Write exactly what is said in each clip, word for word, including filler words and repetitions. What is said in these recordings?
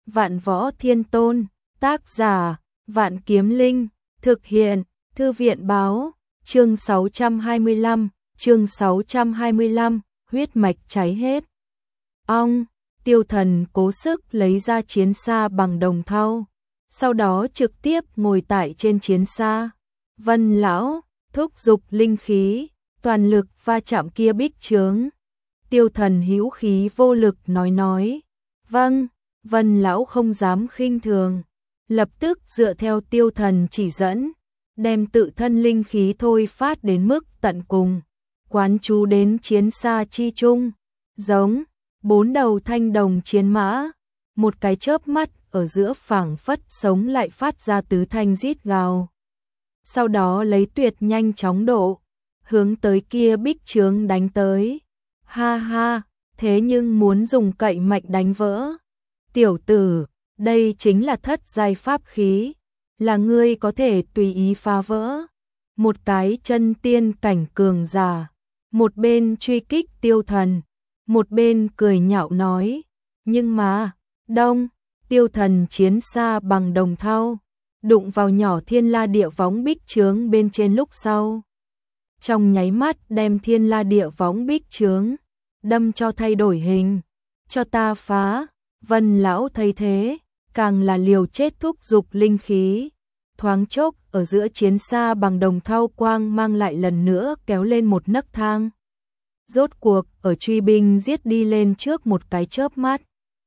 Vạn Võ Thiên Tôn, tác giả, Vạn Kiếm Linh, thực hiện, Thư viện báo, chương sáu trăm hai mươi lăm, chương sáu trăm hai mươi lăm, huyết mạch cháy hết. Ong, Tiêu Thần cố sức lấy ra chiến xa bằng đồng thau, sau đó trực tiếp ngồi tại trên chiến xa. Vân lão thúc giục linh khí, toàn lực va chạm kia bích chướng. Tiêu Thần hữu khí vô lực nói nói, vâng. Vân lão không dám khinh thường, lập tức dựa theo Tiêu Thần chỉ dẫn, đem tự thân linh khí thôi phát đến mức tận cùng, quán chú đến chiến xa chi trung. Giống, bốn đầu thanh đồng chiến mã, một cái chớp mắt ở giữa phảng phất sống lại phát ra tứ thanh rít gào. Sau đó lấy tuyệt nhanh chóng độ, hướng tới kia bích chướng đánh tới. Ha ha, thế nhưng muốn dùng cậy mạnh đánh vỡ. Tiểu tử, đây chính là thất giai pháp khí, là ngươi có thể tùy ý phá vỡ. Một cái chân tiên cảnh cường giả, một bên truy kích Tiêu Thần, một bên cười nhạo nói, nhưng mà, đông, Tiêu Thần chiến xa bằng đồng thau, đụng vào nhỏ thiên la địa võng bích chướng bên trên lúc sau. Trong nháy mắt đem thiên la địa võng bích chướng, đâm cho thay đổi hình, cho ta phá. Vân lão thấy thế, càng là liều chết thúc giục linh khí, thoáng chốc ở giữa chiến xa bằng đồng thau quang mang lại lần nữa kéo lên một nấc thang. Rốt cuộc ở truy binh giết đi lên trước một cái chớp mắt,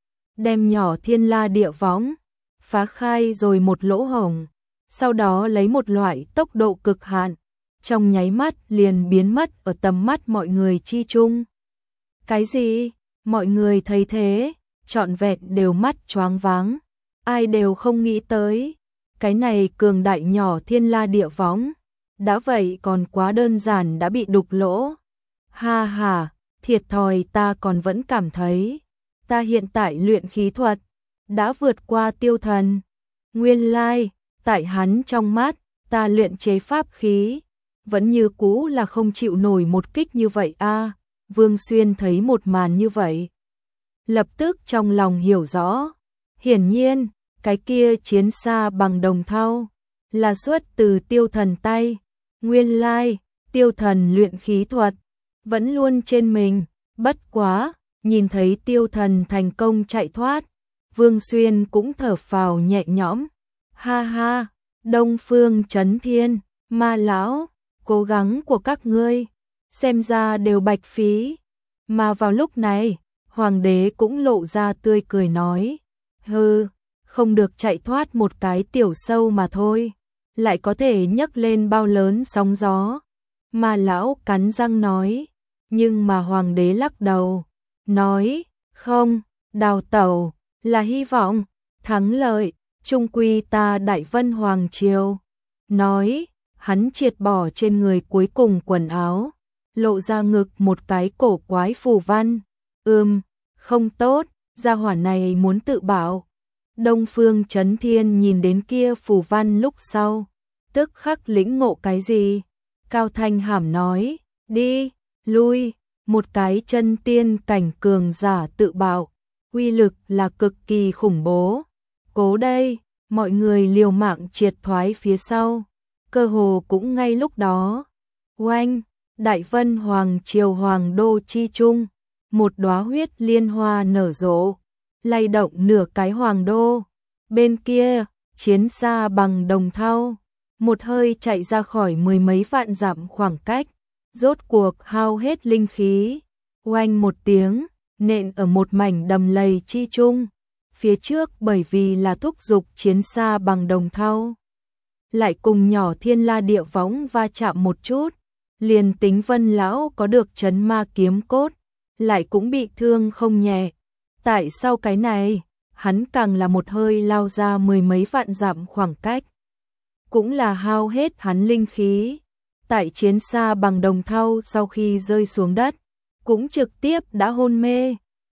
đem nhỏ thiên la địa võng phá khai rồi một lỗ hổng, sau đó lấy một loại tốc độ cực hạn, trong nháy mắt liền biến mất ở tầm mắt mọi người chi chung. Cái gì? Mọi người thấy thế, trọn vẹn đều mắt choáng váng, ai đều không nghĩ tới, cái này cường đại nhỏ thiên la địa võng, đã vậy còn quá đơn giản đã bị đục lỗ. Ha ha, thiệt thòi, ta còn vẫn cảm thấy, ta hiện tại luyện khí thuật, đã vượt qua Tiêu Thần. Nguyên lai, tại hắn trong mắt, ta luyện chế pháp khí, vẫn như cũ là không chịu nổi một kích như vậy a. Vương Xuyên thấy một màn như vậy, lập tức trong lòng hiểu rõ, hiển nhiên, cái kia chiến xa bằng đồng thau, là xuất từ Tiêu Thần tay. Nguyên lai, Tiêu Thần luyện khí thuật, vẫn luôn trên mình, bất quá, nhìn thấy Tiêu Thần thành công chạy thoát, Vương Xuyên cũng thở phào nhẹ nhõm. Ha ha, Đông Phương Chấn Thiên, Ma lão, cố gắng của các ngươi, xem ra đều bạch phí. Mà vào lúc này, Hoàng đế cũng lộ ra tươi cười nói, hừ, không được chạy thoát một cái tiểu sâu mà thôi, lại có thể nhấc lên bao lớn sóng gió. Mà lão cắn răng nói, nhưng mà Hoàng đế lắc đầu, nói, không, đào tẩu, là hy vọng, thắng lợi, trung quy ta Đại Vân Hoàng Triều. Nói, hắn triệt bỏ trên người cuối cùng quần áo, lộ ra ngực một cái cổ quái phù văn. Ừm, không tốt, gia hỏa này muốn tự bảo. Đông Phương Chấn Thiên nhìn đến kia phù văn lúc sau, tức khắc lĩnh ngộ cái gì. Cao thanh hàm nói, đi, lui, một cái chân tiên cảnh cường giả tự bạo, uy lực là cực kỳ khủng bố. Cố đây, mọi người liều mạng triệt thoái phía sau, cơ hồ cũng ngay lúc đó. Oanh, Đại Vân Hoàng Triều Hoàng đô chi trung, một đóa huyết liên hoa nở rộ, lay động nửa cái hoàng đô. Bên kia, chiến xa bằng đồng thau, một hơi chạy ra khỏi mười mấy vạn dặm khoảng cách, rốt cuộc hao hết linh khí. Oanh một tiếng, nện ở một mảnh đầm lầy chi trung. Phía trước bởi vì là thúc giục chiến xa bằng đồng thau, lại cùng nhỏ thiên la địa võng va chạm một chút, liền tính Vân lão có được trấn ma kiếm cốt, lại cũng bị thương không nhẹ. Tại sao cái này, hắn càng là một hơi lao ra mười mấy vạn dặm khoảng cách, cũng là hao hết hắn linh khí. Tại chiến xa bằng đồng thau sau khi rơi xuống đất, cũng trực tiếp đã hôn mê.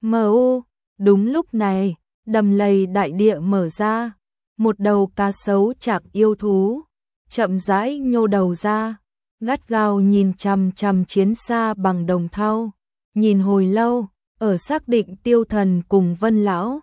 Mu, đúng lúc này, đầm lầy đại địa mở ra, một đầu cá sấu chạc yêu thú, chậm rãi nhô đầu ra, gắt gao nhìn chằm chằm chiến xa bằng đồng thau, nhìn hồi lâu, ở xác định Tiêu Thần cùng Vân lão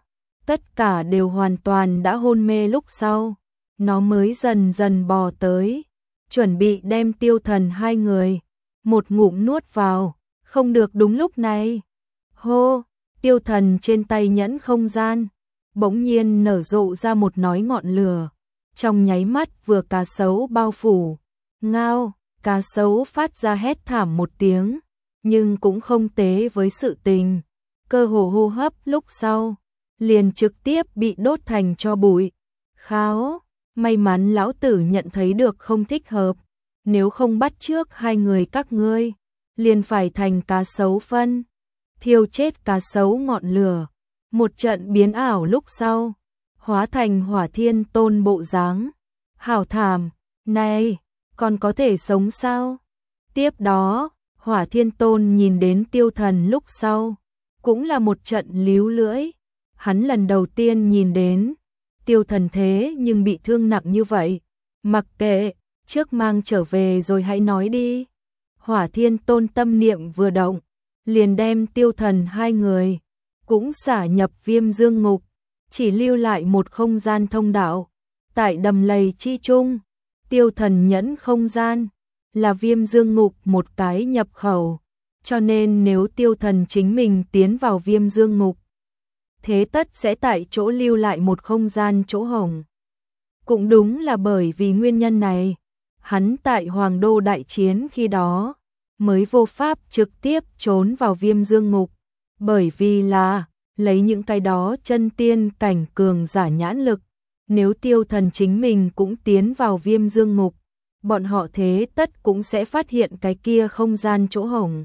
tất cả đều hoàn toàn đã hôn mê lúc sau, nó mới dần dần bò tới, chuẩn bị đem Tiêu Thần hai người một ngụm nuốt vào, không được đúng lúc này. Hô, Tiêu Thần trên tay nhẫn không gian, bỗng nhiên nở rộ ra một nói ngọn lửa, trong nháy mắt vừa cá sấu bao phủ. Ngao, cá sấu phát ra hét thảm một tiếng, nhưng cũng không tế với sự tình, cơ hồ hô hấp lúc sau, liền trực tiếp bị đốt thành tro bụi. Kháo, may mắn lão tử nhận thấy được không thích hợp, nếu không bắt trước hai người các ngươi, liền phải thành cá sấu phân, thiêu chết cá sấu ngọn lửa. Một trận biến ảo lúc sau, hóa thành Hỏa Thiên Tôn bộ dáng. Hảo thảm, này, còn có thể sống sao? Tiếp đó, Hỏa Thiên Tôn nhìn đến Tiêu Thần lúc sau, cũng là một trận líu lưỡi. Hắn lần đầu tiên nhìn đến Tiêu Thần thế nhưng bị thương nặng như vậy. Mặc kệ, trước mang trở về rồi hãy nói đi. Hỏa Thiên Tôn tâm niệm vừa động, liền đem Tiêu Thần hai người cũng xả nhập Viêm Dương Ngục, chỉ lưu lại một không gian thông đạo. Tại đầm lầy chi trung, Tiêu Thần nhẫn không gian là Viêm Dương Ngục một cái nhập khẩu, cho nên nếu Tiêu Thần chính mình tiến vào Viêm Dương Ngục, thế tất sẽ tại chỗ lưu lại một không gian chỗ hổng. Cũng đúng là bởi vì nguyên nhân này, hắn tại Hoàng Đô đại chiến khi đó mới vô pháp trực tiếp trốn vào Viêm Dương Ngục, bởi vì là lấy những cái đó chân tiên cảnh cường giả nhãn lực, nếu Tiêu Thần chính mình cũng tiến vào Viêm Dương Ngục, bọn họ thế tất cũng sẽ phát hiện cái kia không gian chỗ hổng.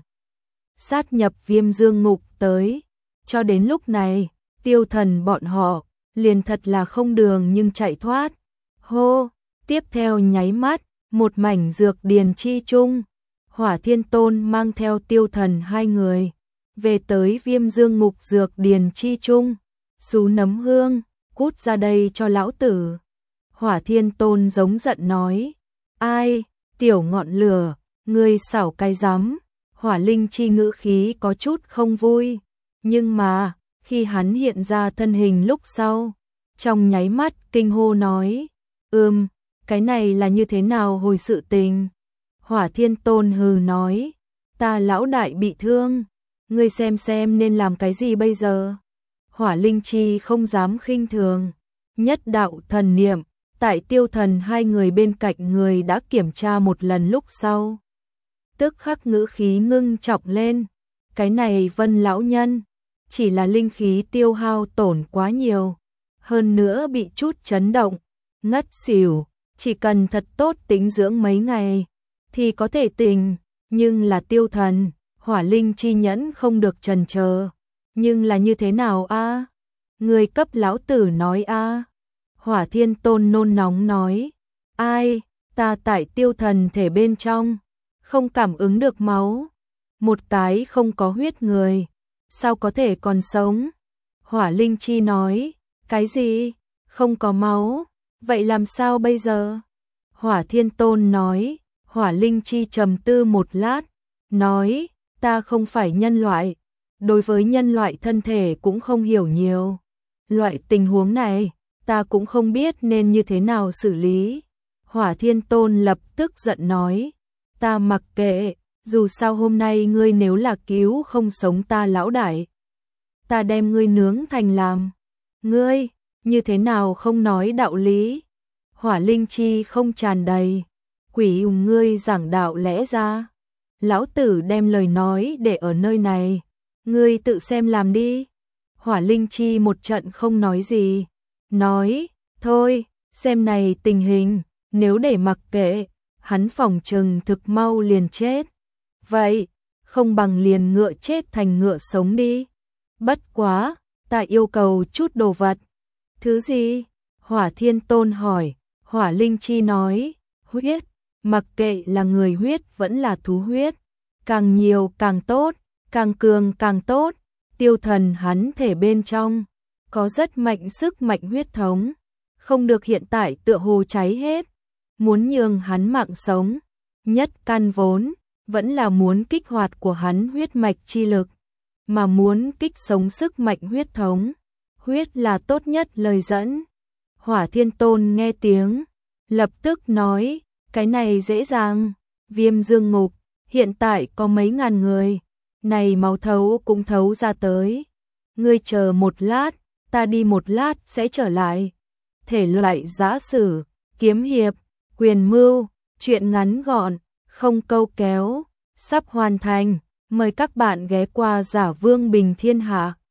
Sát nhập Viêm Dương Ngục tới, cho đến lúc này, Tiêu Thần bọn họ liền thật là không đường nhưng chạy thoát. Hô, tiếp theo nháy mắt, một mảnh dược điền chi chung, Hỏa Thiên Tôn mang theo Tiêu Thần hai người về tới Viêm Dương Ngục dược điền chi chung. Sú nấm hương, cút ra đây cho lão tử. Hỏa Thiên Tôn giống giận nói. Ai, tiểu ngọn lửa, ngươi xảo cái rắm. Hỏa Linh Chi ngữ khí có chút không vui, nhưng mà khi hắn hiện ra thân hình lúc sau, trong nháy mắt kinh hô nói, ừm, cái này là như thế nào hồi sự tình? Hỏa Thiên Tôn hừ nói, ta lão đại bị thương, ngươi xem xem nên làm cái gì bây giờ? Hỏa Linh Chi không dám khinh thường, nhất đạo thần niệm, tại Tiêu Thần hai người bên cạnh người đã kiểm tra một lần lúc sau. Tức khắc ngữ khí ngưng trọng lên, cái này Vân lão nhân, chỉ là linh khí tiêu hao tổn quá nhiều, hơn nữa bị chút chấn động, ngất xỉu, chỉ cần thật tốt tĩnh dưỡng mấy ngày, thì có thể tỉnh, nhưng là Tiêu Thần, Hỏa Linh Chi nhẫn không được chần chờ, nhưng là như thế nào a? Người cấp lão tử nói a. Hỏa Thiên Tôn nôn nóng nói, ai, ta tại Tiêu Thần thể bên trong, không cảm ứng được máu, một cái không có huyết người, sao có thể còn sống? Hỏa Linh Chi nói, cái gì? Không có máu, vậy làm sao bây giờ? Hỏa Thiên Tôn nói, Hỏa Linh Chi trầm tư một lát, nói, ta không phải nhân loại, đối với nhân loại thân thể cũng không hiểu nhiều. Loại tình huống này, ta cũng không biết nên như thế nào xử lý. Hỏa Thiên Tôn lập tức giận nói, ta mặc kệ, dù sao hôm nay ngươi nếu là cứu không sống ta lão đại, ta đem ngươi nướng thành làm. Ngươi, như thế nào không nói đạo lý? Hỏa Linh Chi không tràn đầy, quỷ ùng ngươi giảng đạo lẽ ra. Lão tử đem lời nói để ở nơi này, ngươi tự xem làm đi. Hỏa Linh Chi một trận không nói gì, nói, thôi, xem này tình hình, nếu để mặc kệ, hắn phỏng chừng thực mau liền chết. Vậy, không bằng liền ngựa chết thành ngựa sống đi. Bất quá, ta yêu cầu chút đồ vật. Thứ gì? Hỏa Thiên Tôn hỏi. Hỏa Linh Chi nói, huyết, mặc kệ là người huyết vẫn là thú huyết, càng nhiều càng tốt, càng cường càng tốt. Tiêu Thần hắn thể bên trong có rất mạnh sức mạnh huyết thống, không được hiện tại tựa hồ cháy hết. Muốn nhường hắn mạng sống, nhất căn vốn vẫn là muốn kích hoạt của hắn huyết mạch chi lực, mà muốn kích sống sức mạnh huyết thống. huyết là tốt nhất lời dẫn. Hỏa Thiên Tôn nghe tiếng, lập tức nói, cái này dễ dàng, Viêm Dương Ngục, hiện tại có mấy ngàn người, này máu thấu cũng thấu ra tới. Ngươi chờ một lát, ta đi một lát sẽ trở lại. Thể loại giã sử, kiếm hiệp, quyền mưu, truyện ngắn gọn, không câu kéo, sắp hoàn thành. Mời các bạn ghé qua Giả Vương Bình Thiên Hạ.